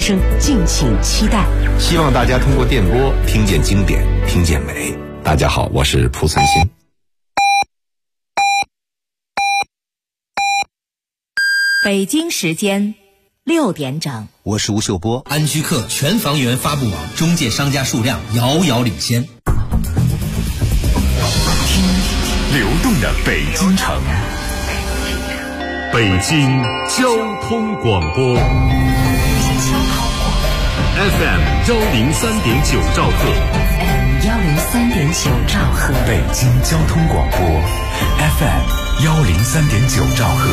声，敬请期待。 希望大家通过电波听见经典，听见美。大家好，我是蒲存昕。 北京时间6点整， 我是吴秀波。 安居客全房源发布网中介商家数量遥遥领先。 听流动的北京城，北京交通广播 FM 103.9兆赫， 103.9兆赫， 北京交通广播 FM 103.9兆赫。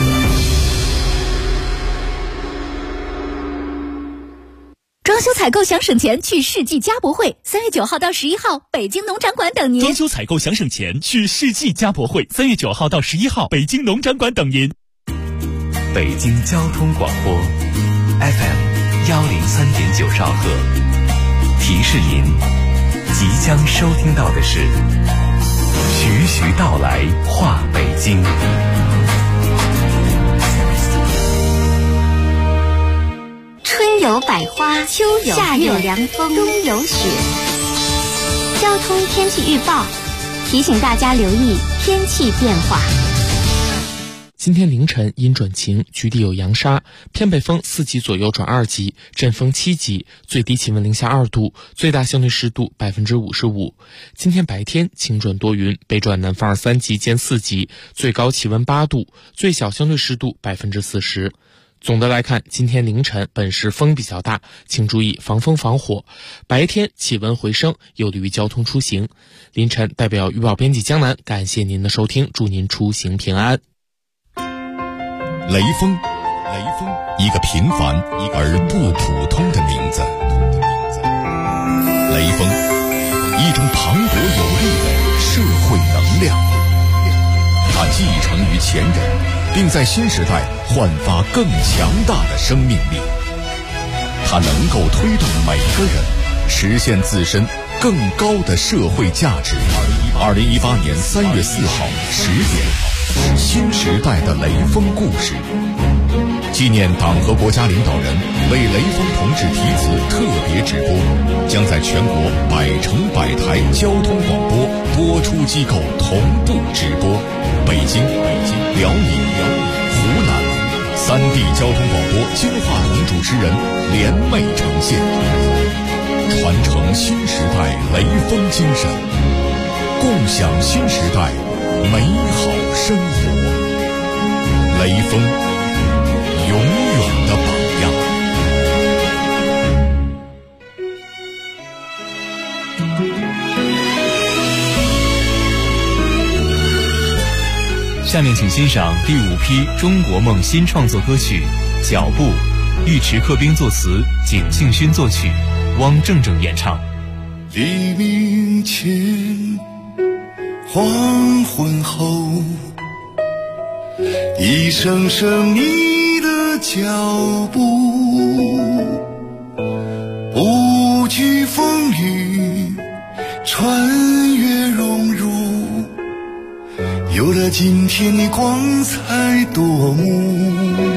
装修采购想省钱，去世纪家博会，3月9号到11号，北京农展馆等您。 装修采购想省钱，去世纪家博会，3月9号到11号，北京农展馆等您。 北京交通广播 FM 103.9兆赫，提示您，即将收听到的是徐徐道来话北京。 春有百花，秋有夏有凉风，冬有雪。交通天气预报提醒大家留意天气变化。 今天凌晨阴转晴，局地有扬沙，偏北风4级左右转2级，阵风7级，最低气温零下2度，最大相对湿度55%。今天白天晴转多云，北转南风3级见4级，最高气温8度，最小相对湿度40%。总的来看，今天凌晨本市风比较大，请注意防风防火。白天气温回升，有利于交通出行。凌晨代表预报编辑江南，感谢您的收听，祝您出行平安。 雷锋，一个平凡而不普通的名字。雷锋，一种磅礴有力的社会能量。它继承于前人，并在新时代焕发更强大的生命力。它能够推动每个人实现自身更高的社会价值。2018年3月4号10点，新时代的雷锋故事，纪念党和国家领导人为雷锋同志题词特别直播，将在全国100城100台交通广播播出机构同步直播。北京、辽宁、湖南3地交通广播金话筒主持人联袂呈现，传承新时代雷锋精神，共享新时代美好生活。雷锋，永远的榜样。 下面请欣赏第5批中国梦新创作歌曲《脚步》，尉迟克兵作词，景庆勋作曲，汪正正演唱。 黎明前，黄昏后，一声声你的脚步，不惧风雨，穿越荣辱，有了今天的光彩夺目。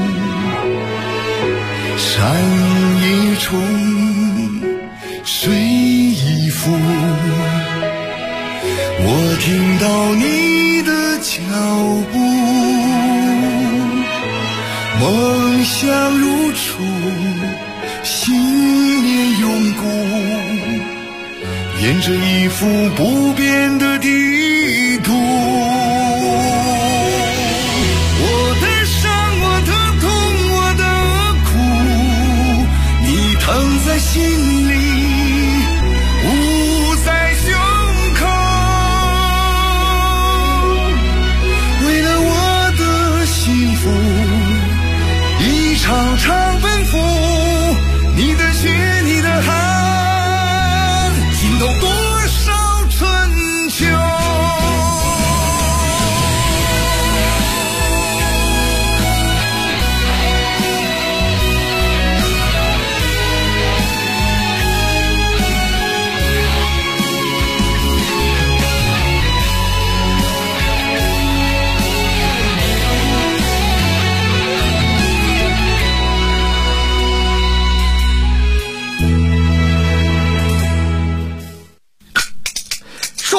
山一重，水一浮，我听到你的脚步，梦想如初，信念永固，沿着一幅不变的地图。我的伤，我的痛，我的苦，你疼在心里，捂在胸口。为了我的幸福，一场场奔赴，你的血，你的汗，浸透多少春秋。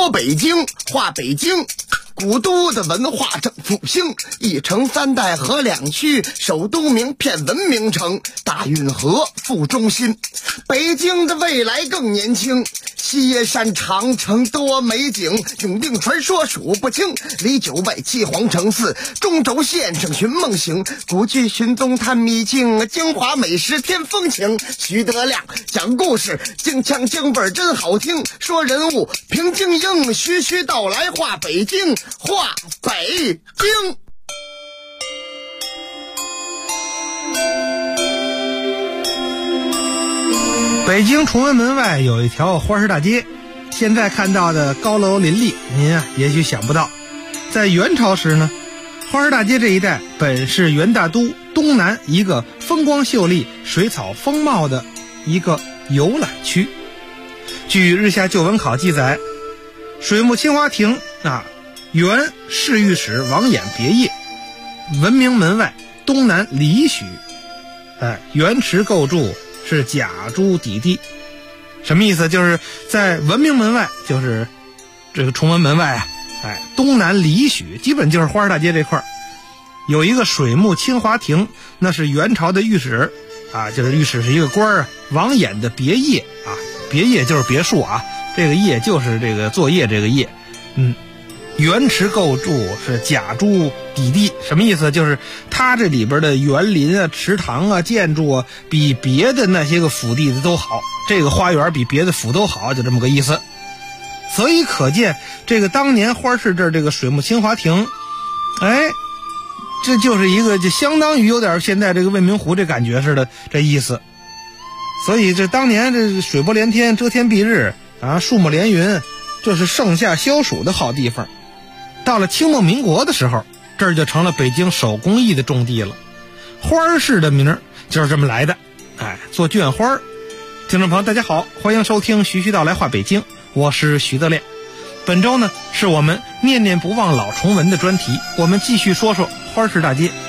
说北京，话北京。古都的文化正复兴，一城三代河两区，首都名片文明城，大运河副中心。北京的未来更年轻，西耶山长城多美景，永定传说数不清，离九外七皇城寺，中轴线上寻梦行，古剧寻踪探秘境，京华美食添风情。徐德亮讲故事，京腔京味真好听，说人物评京英，徐徐道来话北京，话北京。 北京崇文门外有一条花市大街，现在看到的高楼林立，您啊也许想不到，在元朝时呢，花市大街这一带本是元大都东南一个风光秀丽、水草丰茂的一个游览区。据日下旧文考记载，水木清华亭原侍御史王衍别业，文明门外东南里许，原池构筑是甲诸底地。什么意思？就是在文明门外，就是这个崇文门外东南里许，基本就是花市大街这块有一个水木清华亭，那是元朝的御史就是御史是一个官王衍的别业别业就是别墅这个业就是这个作业这个业。原池构筑是甲诸底地，什么意思？就是它这里边的园林池塘建筑比别的那些个府地的都好，这个花园比别的府都好，就这么个意思。所以可见这个当年花市这儿这个水木清华亭，这就是一个就相当于有点现在这个未名湖这感觉似的这意思。所以这当年这水波连天，遮天蔽日树木连云，这是盛夏消暑的好地方。到了清末民国的时候，这儿就成了北京手工艺的重地了。花市的名就是这么来的，做绢花。听众朋友大家好，欢迎收听徐徐道来话北京，我是徐德亮。本周呢是我们念念不忘老崇文的专题，我们继续说说花市大街。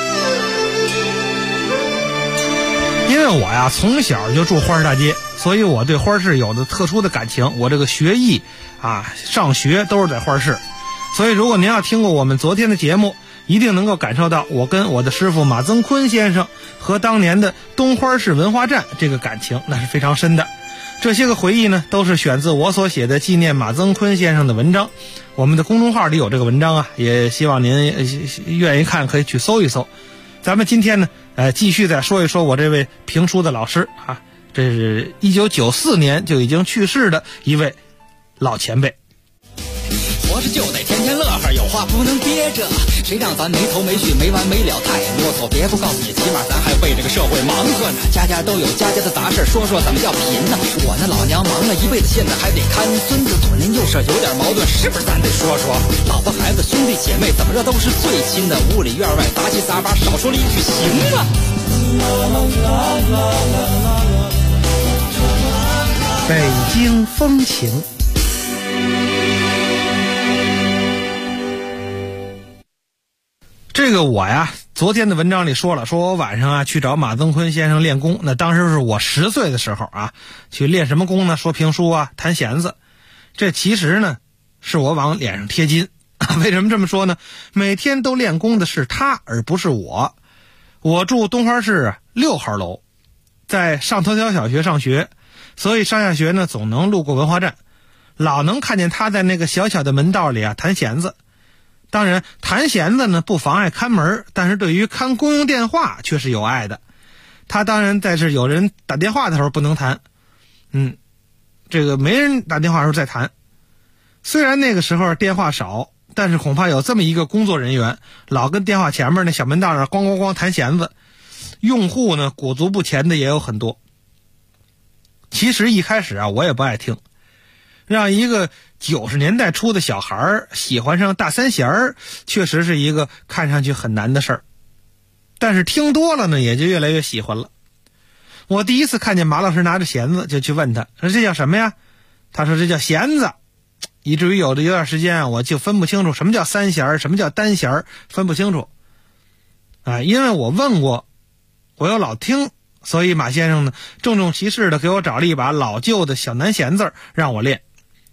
因为我从小就住花市大街，所以我对花市有着特殊的感情。我这个学艺上学都是在花市，所以如果您要听过我们昨天的节目，一定能够感受到我跟我的师傅马增坤先生和当年的东花市文化站这个感情，那是非常深的。这些个回忆呢，都是选自我所写的纪念马增坤先生的文章。我们的公众号里有这个文章也希望您愿意看，可以去搜一搜。咱们今天呢继续再说一说我这位评书的老师这是1994年就已经去世的一位老前辈。 活着就得天天乐呵，有话不能憋着，谁让咱没头没绪没完没了太啰嗦。别不告诉你，起码咱还为这个社会忙活呢。家家都有家家的杂事，说说怎么叫贫呢？我那老娘忙了一辈子，现在还得看孙子，左邻右舍有点矛盾，是不是咱得说说？老婆孩子兄弟姐妹怎么着都是最亲的，屋里院外杂七杂八，少说了一句行了。 北京风情。这个我昨天的文章里说了，说我晚上去找马增坤先生练功。那当时是我10岁的时候去练什么功呢？说评书弹弦子。这其实呢是我往脸上贴金。为什么这么说呢？每天都练功的是他，而不是我。我住东花市6号楼，在上头条小学上学，所以上下学呢总能路过文化站，老能看见他在那个小小的门道里弹弦子。当然弹弦子呢不妨碍看门，但是对于看公用电话却是有碍的。他当然在这有人打电话的时候不能弹，这个没人打电话的时候再弹。虽然那个时候电话少，但是恐怕有这么一个工作人员，老跟电话前面那小门道上咣咣咣弹弦子，用户呢裹足不前的也有很多。其实一开始我也不爱听，让一个90年代初的小孩喜欢上大三弦确实是一个看上去很难的事儿。但是听多了呢，也就越来越喜欢了。我第一次看见马老师拿着弦子，就去问他，说这叫什么呀？他说这叫弦子。以至于有段时间我就分不清楚什么叫三弦，什么叫单弦，分不清楚。因为我问过，我又老听，所以马先生呢郑重其事的给我找了一把老旧的小南弦子让我练。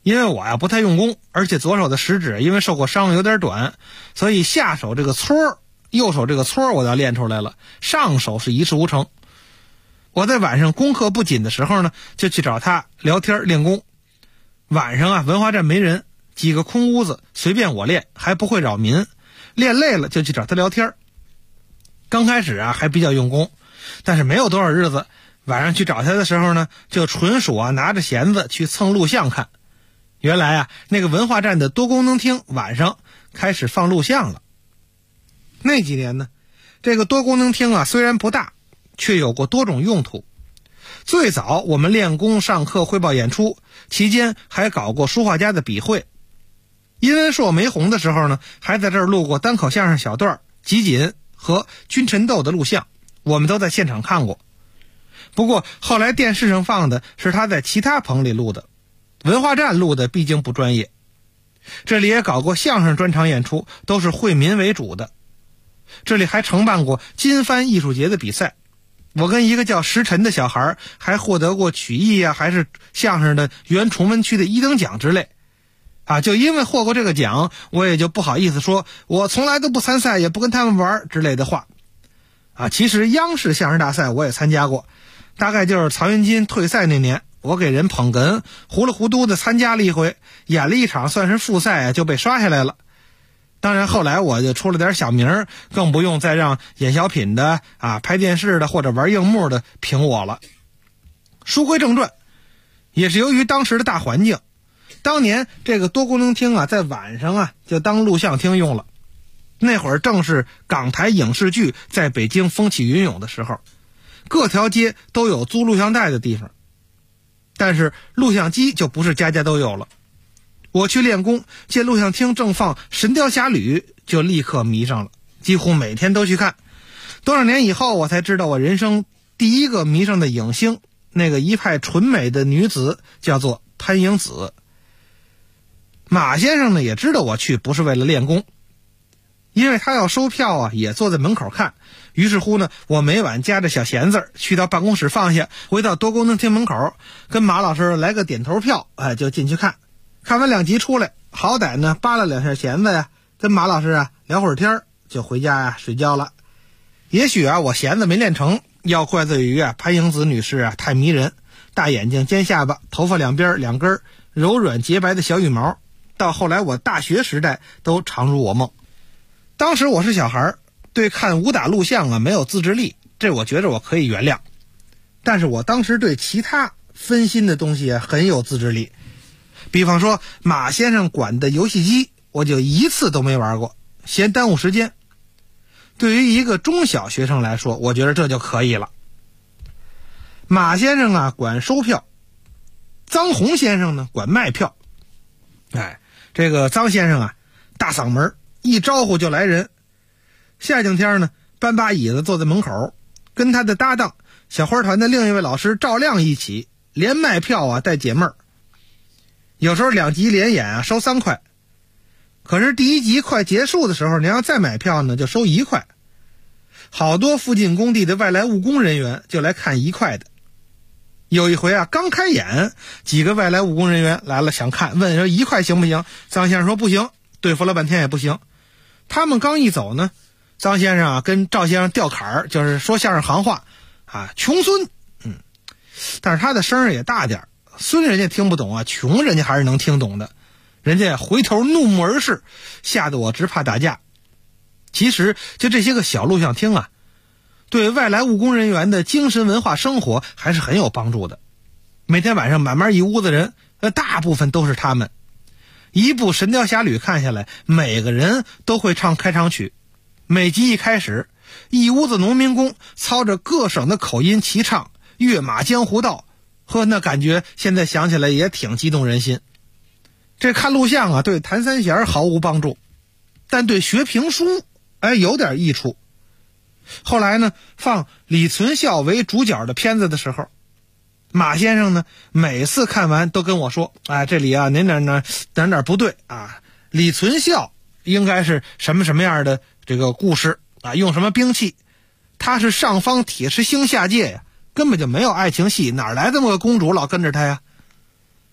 因为我呀不太用功，而且左手的食指因为受过伤有点短，所以下手这个搓，右手这个搓我要练出来了，上手是一事无成。我在晚上功课不紧的时候呢，就去找他聊天练功。晚上啊，文化站没人，几个空屋子，随便我练，还不会扰民。练累了就去找他聊天。刚开始啊还比较用功，但是没有多少日子，晚上去找他的时候呢，就纯属啊拿着弦子去蹭录像看。原来啊，那个文化站的多功能厅晚上开始放录像了。那几年呢，这个多功能厅啊虽然不大，却有过多种用途。最早我们练功、上课、汇报演出期间，还搞过书画家的笔会。殷文硕没红的时候呢，还在这儿录过单口相声小段、集锦和君臣斗的录像，我们都在现场看过。不过后来电视上放的是他在其他棚里录的，文化站录的毕竟不专业。这里也搞过相声专场演出，都是惠民为主的。这里还承办过金帆艺术节的比赛，我跟一个叫石晨的小孩还获得过曲艺啊还是相声的原崇文区的1等奖之类啊。就因为获过这个奖，我也就不好意思说我从来都不参赛，也不跟他们玩之类的话啊。其实央视相声大赛我也参加过，大概就是曹云金退赛那年，我给人捧哏糊里糊涂的参加了一回，演了一场算是复赛啊，就被刷下来了。当然后来我就出了点小名，更不用再让演小品的啊、拍电视的或者玩硬幕的评我了。书归正传，也是由于当时的大环境，当年这个多功能厅啊在晚上啊就当录像厅用了。那会儿正是港台影视剧在北京风起云涌的时候，各条街都有租录像带的地方，但是录像机就不是家家都有了。我去练功，见录像厅正放《神雕侠侣》，就立刻迷上了，几乎每天都去看。多少年以后，我才知道我人生第一个迷上的影星，那个一派纯美的女子叫做潘迎紫。马先生呢也知道我去不是为了练功，因为他要收票啊，也坐在门口看。于是乎呢，我每晚夹着小弦子去到办公室放下，回到多功能厅门口，跟马老师来个点头票，就进去看。看完2集出来，好歹呢扒了2下弦子呀，跟马老师啊聊会儿天，就回家呀睡觉了。也许啊我弦子没练成，要怪罪于啊潘迎紫女士啊太迷人，大眼睛、尖下巴，头发两边2根柔软洁白的小羽毛，到后来我大学时代都常如我梦。当时我是小孩，对看武打录像啊没有自制力，这我觉着我可以原谅。但是我当时对其他分心的东西啊很有自制力。比方说马先生管的游戏机，我就一次都没玩过，嫌耽误时间。对于一个中小学生来说，我觉得这就可以了。马先生啊管收票，臧洪先生呢管卖票。这个臧先生啊大嗓门，一招呼就来人。夏景天呢搬把椅子坐在门口，跟他的搭档小花团的另一位老师赵亮一起，连卖票啊带解闷儿。有时候2集连演啊收3块，可是第1集快结束的时候，你要再买票呢就收1块。好多附近工地的外来务工人员就来看1块的。有一回啊刚开演，几个外来务工人员来了想看，问说1块行不行？臧先生说不行，对付了半天也不行。他们刚一走呢，臧先生啊跟赵先生调坎儿，就是说相声行话啊，穷孙。但是他的声儿也大点，孙人家听不懂啊，穷人家还是能听懂的。人家回头怒目而视，吓得我直怕打架。其实就这些个小录像厅啊，对外来务工人员的精神文化生活还是很有帮助的。每天晚上满满一屋子人，大部分都是他们。一部《神雕侠侣》看下来，每个人都会唱开场曲。每集一开始，一屋子农民工操着各省的口音齐唱《跃马江湖道》，那感觉现在想起来也挺激动人心。这看录像啊，对弹三弦毫无帮助，但对学评书有点益处。后来呢，放李存孝为主角的片子的时候，马先生呢每次看完都跟我说，这里啊哪不对啊，李存孝应该是什么样的这个故事啊，用什么兵器，他是上方铁石星下界呀，根本就没有爱情戏，哪来这么个公主老跟着他呀？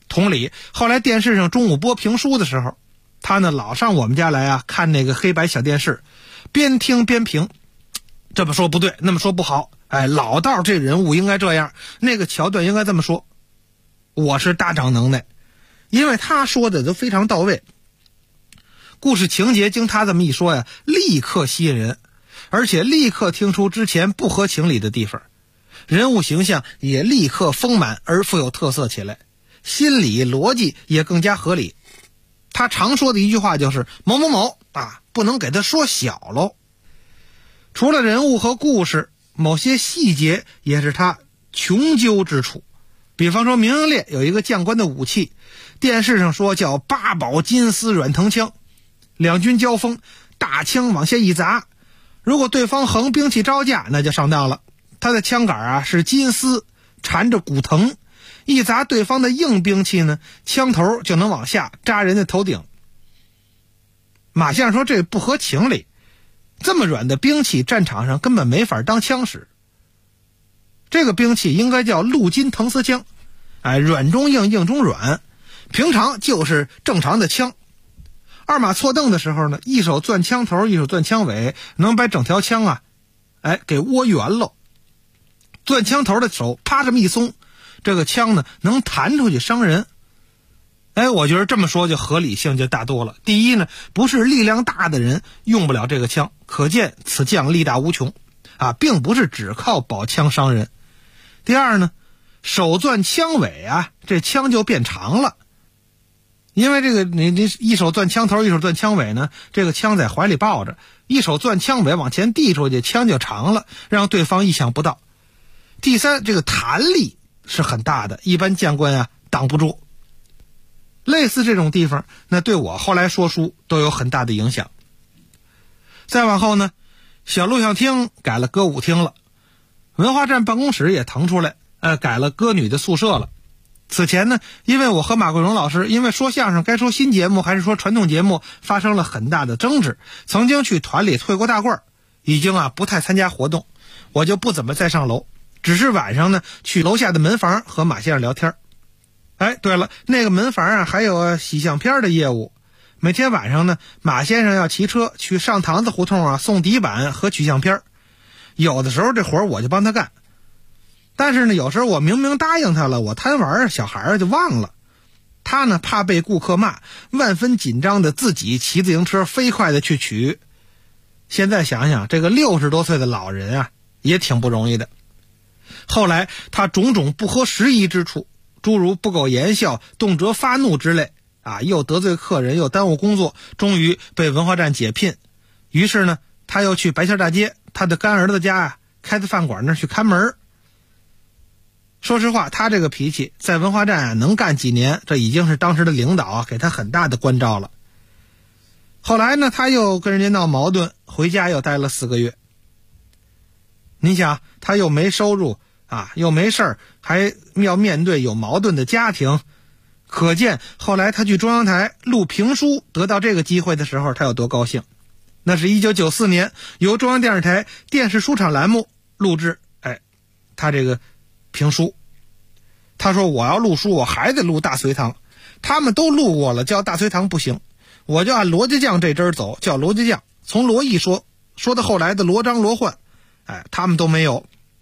同理，后来电视上中午播评书的时候，他呢老上我们家来啊看那个黑白小电视，边听边评，这么说不对，那么说不好，老道这人物应该这样，那个桥段应该这么说。我是大长能耐，因为他说的都非常到位，故事情节经他这么一说呀，立刻吸引人，而且立刻听出之前不合情理的地方，人物形象也立刻丰满而富有特色起来，心理逻辑也更加合理。他常说的一句话就是某某某啊，不能给他说小喽。除了人物和故事，某些细节也是他穷究之处。比方说明英烈有一个将官的武器，电视上说叫八宝金丝软藤枪，两军交锋，大枪往下一砸，如果对方横兵器招架，那就上当了。他的枪杆啊是金丝缠着骨藤，一砸对方的硬兵器呢，枪头就能往下扎人的头顶。马先生说这不合情理，这么软的兵器战场上根本没法当枪使。这个兵器应该叫陆金藤丝枪，软中硬，硬中软，平常就是正常的枪。二马错蹬的时候呢，一手攥枪头，一手攥枪尾，能把整条枪啊给窝圆了。攥枪头的手啪这么一松，这个枪呢能弹出去伤人。我觉得这么说就合理性就大多了。第一呢，不是力量大的人用不了这个枪，可见此将力大无穷啊，并不是只靠宝枪伤人。第二呢，手攥枪尾啊，这枪就变长了。因为这个你一手攥枪头，一手攥枪尾呢，这个枪在怀里抱着，一手攥枪尾往前递出去，枪就长了，让对方意想不到。第三，这个弹力是很大的，一般将官啊挡不住。类似这种地方，那对我后来说书都有很大的影响。再往后呢，小录像厅改了歌舞厅了，文化站办公室也腾出来，改了歌女的宿舍了。此前呢，因为我和马桂荣老师因为说相声该说新节目还是说传统节目发生了很大的争执，曾经去团里退过大褂，已经不太参加活动，我就不怎么再上楼，只是晚上呢去楼下的门房和马先生聊天。对了，那个门房还有洗相片的业务，每天晚上呢，马先生要骑车去上堂子胡同送底板和取相片，有的时候这活我就帮他干。但是呢，有时候我明明答应他了，我贪玩小孩就忘了。他呢怕被顾客骂，万分紧张的自己骑自行车飞快的去取。现在想想，这个60多岁的老人啊，也挺不容易的。后来他种种不合时宜之处，诸如不苟言笑、动辄发怒之类又得罪客人又耽误工作，终于被文化站解聘。于是呢，他又去白桥大街他的干儿子家开的饭馆那儿去看门。说实话，他这个脾气在文化站能干几年，这已经是当时的领导给他很大的关照了。后来呢，他又跟人家闹矛盾，回家又待了4个月。你想，他又没收入又没事儿，还要面对有矛盾的家庭，可见后来他去中央台录评书得到这个机会的时候，他有多高兴。那是1994年由中央电视台电视书场栏目录制他这个评书。他说我要录书，我还得录大隋唐，他们都录过了，叫大隋唐不行，我就按罗家将这支走，叫罗家将，从罗毅说到后来的罗章罗焕，他们都没有。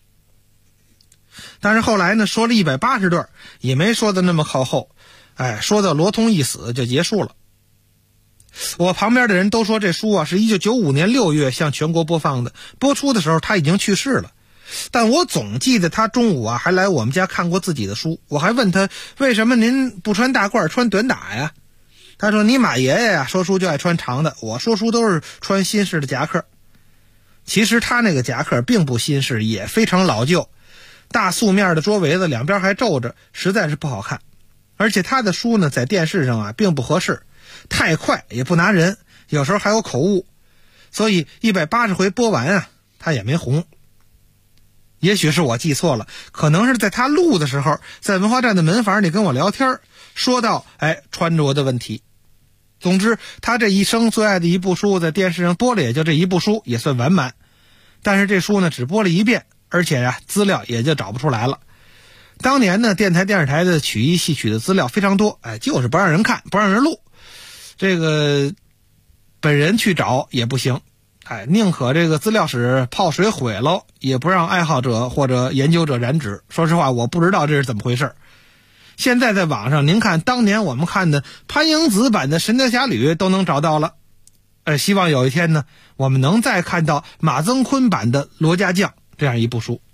但是后来呢，说了180段也没说的那么靠后，说到罗通一死就结束了。我旁边的人都说这书是1995年6月向全国播放的，播出的时候他已经去世了。但我总记得他中午还来我们家看过自己的书，我还问他为什么您不穿大褂穿短打呀？他说你马爷爷说书就爱穿长的，我说书都是穿新式的夹克。其实他那个夹克并不新式，也非常老旧，大素面的桌围子两边还皱着，实在是不好看。而且他的书呢在电视上并不合适，太快也不拿人，有时候还有口误，所以180回播完他也没红。也许是我记错了，可能是在他录的时候，在文化站的门房里跟我聊天，说到穿着的问题。总之，他这一生最爱的一部书在电视上播了也就这一部书，也算完满。但是这书呢只播了1遍，而且资料也就找不出来了。 当年呢，电台电视台的曲艺戏曲的资料非常多，就是不让人看，不让人录。这个本人去找也不行，宁可这个资料室泡水毁了，也不让爱好者或者研究者染指。说实话，我不知道这是怎么回事。现在在网上您看当年我们看的潘迎紫版的《神雕侠侣》都能找到了。希望有一天呢，我们能再看到马增昆版的《罗家将》这样一部书。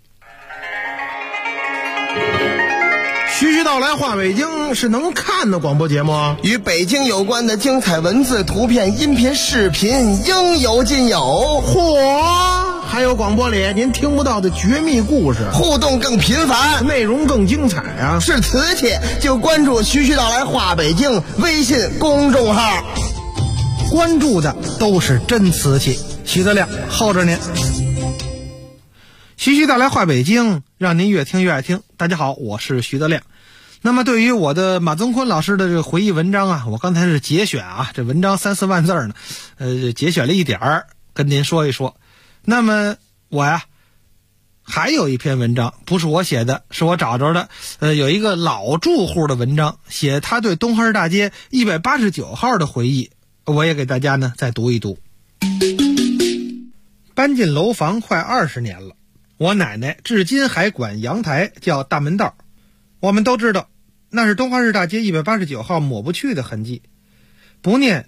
徐徐道来话北京是能看的广播节目， 与北京有关的精彩文字、图片、音频、视频应有尽有。 嚯！还有广播里您听不到的绝密故事， 互动更频繁， 内容更精彩啊！ 是瓷器就关注徐徐道来话北京微信公众号， 关注的都是真瓷器。徐德亮候着您。徐徐道来话北京，让您越听越爱听。大家好，我是徐德亮。那么对于我的马增昆老师的这个回忆文章啊，我刚才是节选啊，这文章3-4万字呢，节选了一点儿跟您说一说。那么我呀还有一篇文章不是我写的，是我找着的，有一个老住户的文章，写他对东河大街189号的回忆，我也给大家呢再读一读。搬进楼房快20年了，我奶奶至今还管阳台叫大门道。我们都知道那是东华市大街189号抹不去的痕迹，不念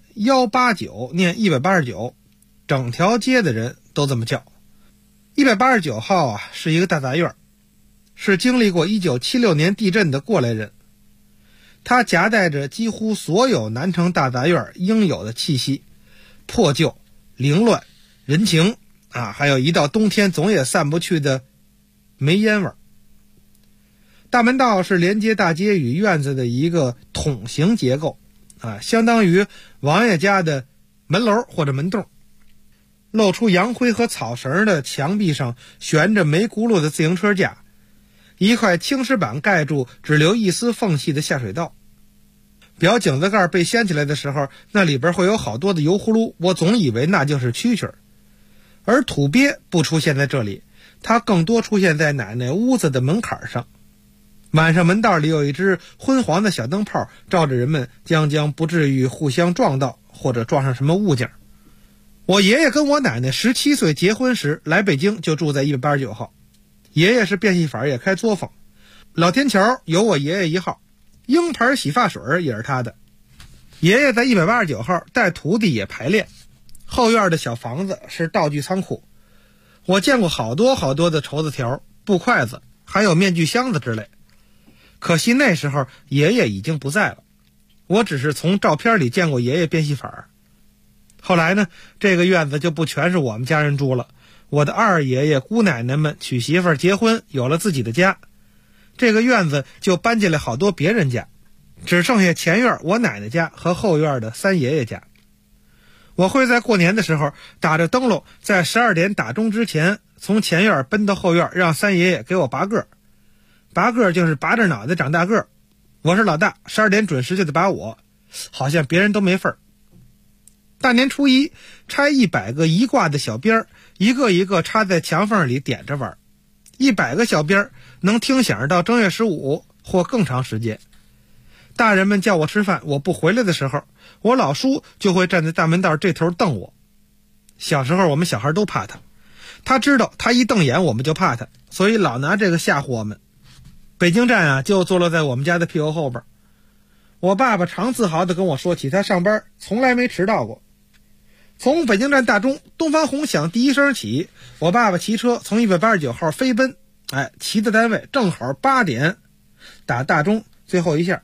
189，念189，整条街的人都这么叫。189号啊是一个大杂院，是经历过1976年地震的过来人，它夹带着几乎所有南城大杂院应有的气息，破旧、凌乱、人情啊，还有一到冬天总也散不去的煤烟味儿。大门道是连接大街与院子的一个筒形结构啊，相当于王爷家的门楼或者门洞。露出洋灰和草绳的墙壁上悬着没轱辘的自行车架，一块青石板盖住只留一丝缝隙的下水道。表井子盖被掀起来的时候，那里边会有好多的油葫芦，我总以为那就是蛐蛐儿。而土鳖不出现在这里，它更多出现在奶奶屋子的门槛上。晚上门道里有一只昏黄的小灯泡照着人们，将不至于互相撞到或者撞上什么物件。我爷爷跟我奶奶17岁结婚时来北京，就住在189号。爷爷是变戏法，也开作坊。老天桥有我爷爷一号，鹰牌洗发水也是他的。爷爷在189号带徒弟也排练。后院的小房子是道具仓库，我见过好多好多的绸子条、布筷子，还有面具箱子之类。可惜那时候爷爷已经不在了，我只是从照片里见过爷爷变戏法。后来呢，这个院子就不全是我们家人住了，我的二爷爷、姑奶奶们娶媳妇儿、结婚，有了自己的家，这个院子就搬进来好多别人家，只剩下前院我奶奶家和后院的三爷爷家。我会在过年的时候打着灯笼，在12点打钟之前从前院奔到后院，让三爷爷给我拔个。拔个就是拔着脑袋长大个，我是老大，12点准时就得拔我，好像别人都没份儿。大年初一拆100个一挂的小鞭，一个一个插在墙缝里点着玩，100个小鞭能听响到正月15或更长时间。大人们叫我吃饭，我不回来的时候，我老叔就会站在大门道这头瞪我。小时候我们小孩都怕他，他知道他一瞪眼我们就怕他，所以老拿这个吓唬我们。北京站啊，就坐落在我们家的屁股后边。我爸爸常自豪地跟我说起，他上班从来没迟到过。从北京站大钟东方红响第一声起，我爸爸骑车从189号飞奔，骑的单位正好8点，打大钟最后一下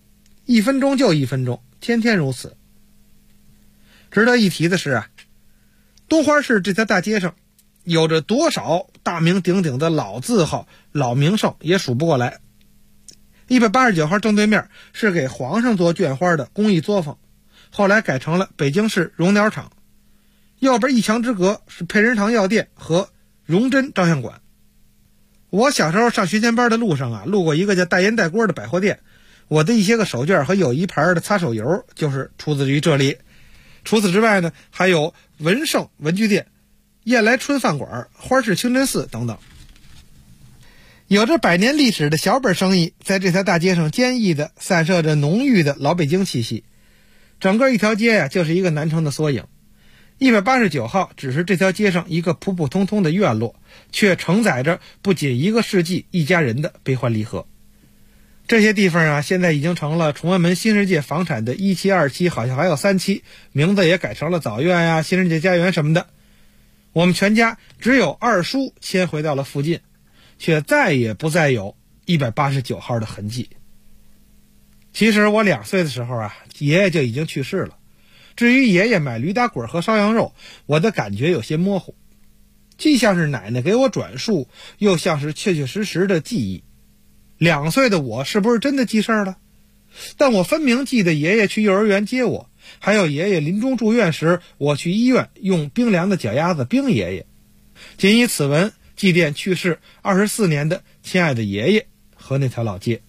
，1分钟就1分钟，天天如此。值得一提的是啊，东花市这条大街上有着多少大名鼎鼎的老字号、老名胜也数不过来。189号正对面是给皇上做绢花的工艺作坊，后来改成了北京市绒鸟厂。右边一墙之隔是沛仁堂药店和荣臻照相馆。我小时候上学前班的路上啊，路过一个叫代烟代锅的百货店，我的一些个手绢和友谊牌的擦手油就是出自于这里。除此之外呢，还有文盛文具店、燕来春饭馆、花市清真寺等等。 有着100年历史的小本生意，在这条大街上坚毅地散射着浓郁的老北京气息。整个一条街呀，就是一个南城的缩影。189号只是这条街上一个普普通通的院落，却承载着不仅1个世纪一家人的悲欢离合。这些地方啊，现在已经成了崇安门新世界房产的1期、2期，好像还有3期，名字也改成了枣院呀、新世界家园什么的。我们全家只有二叔迁回到了附近，却再也不再有189号的痕迹。其实我2岁的时候啊，爷爷就已经去世了。至于爷爷买驴打滚和烧羊肉，我的感觉有些模糊，既像是奶奶给我转述，又像是确确实实的记忆。2岁的我是不是真的记事了？但我分明记得爷爷去幼儿园接我，还有爷爷临终住院时，我去医院用冰凉的脚丫子冰爷爷。仅以此文祭奠去世24年的亲爱的爷爷和那条老街。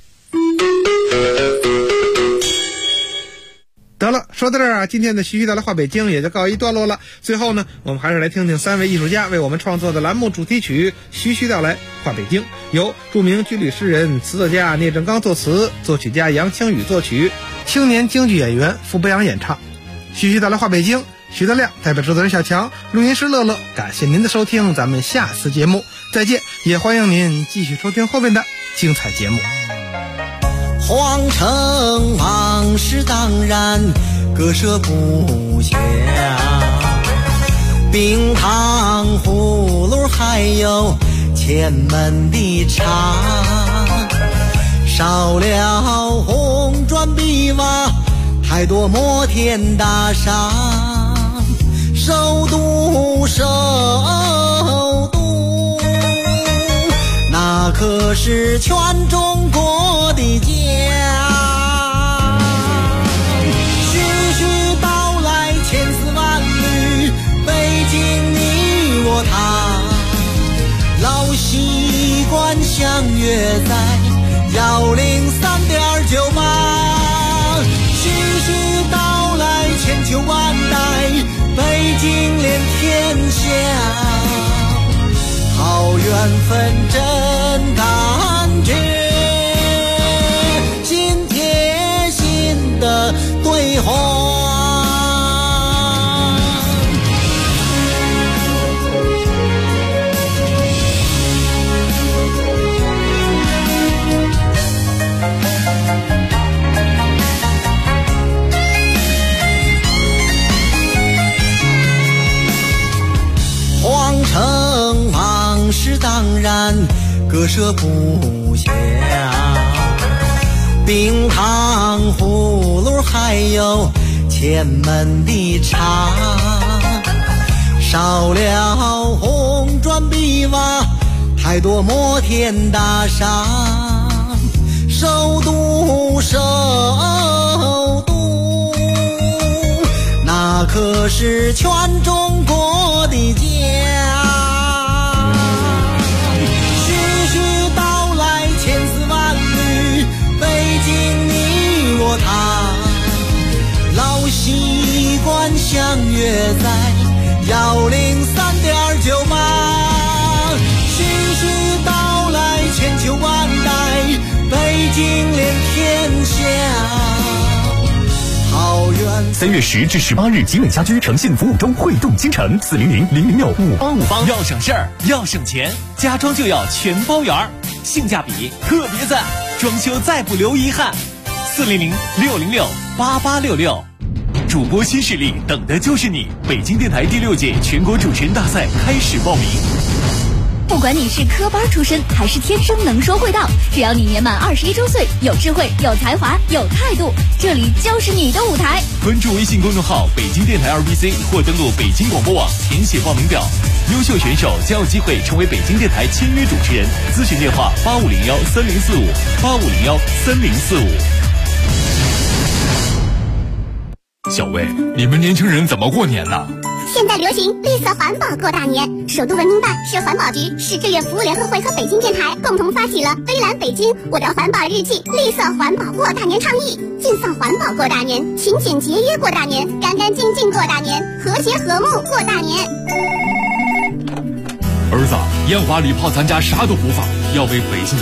得了，说到这儿啊，今天的徐徐道来话北京也就告一段落了。最后呢，我们还是来听听3位艺术家为我们创作的栏目主题曲《徐徐道来话北京》，由著名军旅诗人、词作家聂正刚作词，作曲家杨清宇作曲，青年京剧演员傅博阳演唱。徐徐道来话北京，徐德亮代表制作人小强，录音师乐乐，感谢您的收听，咱们下次节目再见，也欢迎您继续收听后面的精彩节目。 皇城往事当然割舍不下，冰糖葫芦还有前门的茶，少了红砖碧瓦，太多摩天大厦，首都那可是全中国的家。徐徐道来千丝万缕，北京你我他，老习惯相约在103.98。徐徐道来千秋万代，北京连天下，好缘分真感觉，心贴心的对话。皇城往事当然割舍不下，冰糖葫芦还有前门的茶，少了红砖碧瓦，太多摩天大厦，首都那可是全中国的家。他老习惯相约在103.98。徐徐道来千秋万代，北京连天下，好缘。 3月10至18日，集美家居诚信服务中汇动京城，400-006-5858。要省事儿，要省钱，家装就要全包圆，性价比特别赞，装修再不留遗憾。400-606-8866，主播新势力，等的就是你！北京电台第6届全国主持人大赛开始报名。 不管你是科班出身还是天生能说会道，只要你年满21周岁，有智慧、有才华、有态度，这里就是你的舞台。 关注微信公众号北京电台2BC 或登录北京广播网填写报名表，优秀选手将有机会成为北京电台签约主持人。咨询电话8501-3045，8501-3045。小魏，你们年轻人怎么过年呢？ 现在流行绿色环保过大年，首都文明办、市环保局、市志愿服务联合会和北京电台共同发起了“微蓝北京，我的环保日记”绿色环保过大年倡议，尽放环保过大年，勤俭节约过大年，干干净净过大年，和谐和睦过大年。 儿子，烟花礼炮咱家啥都不放， 要为北京的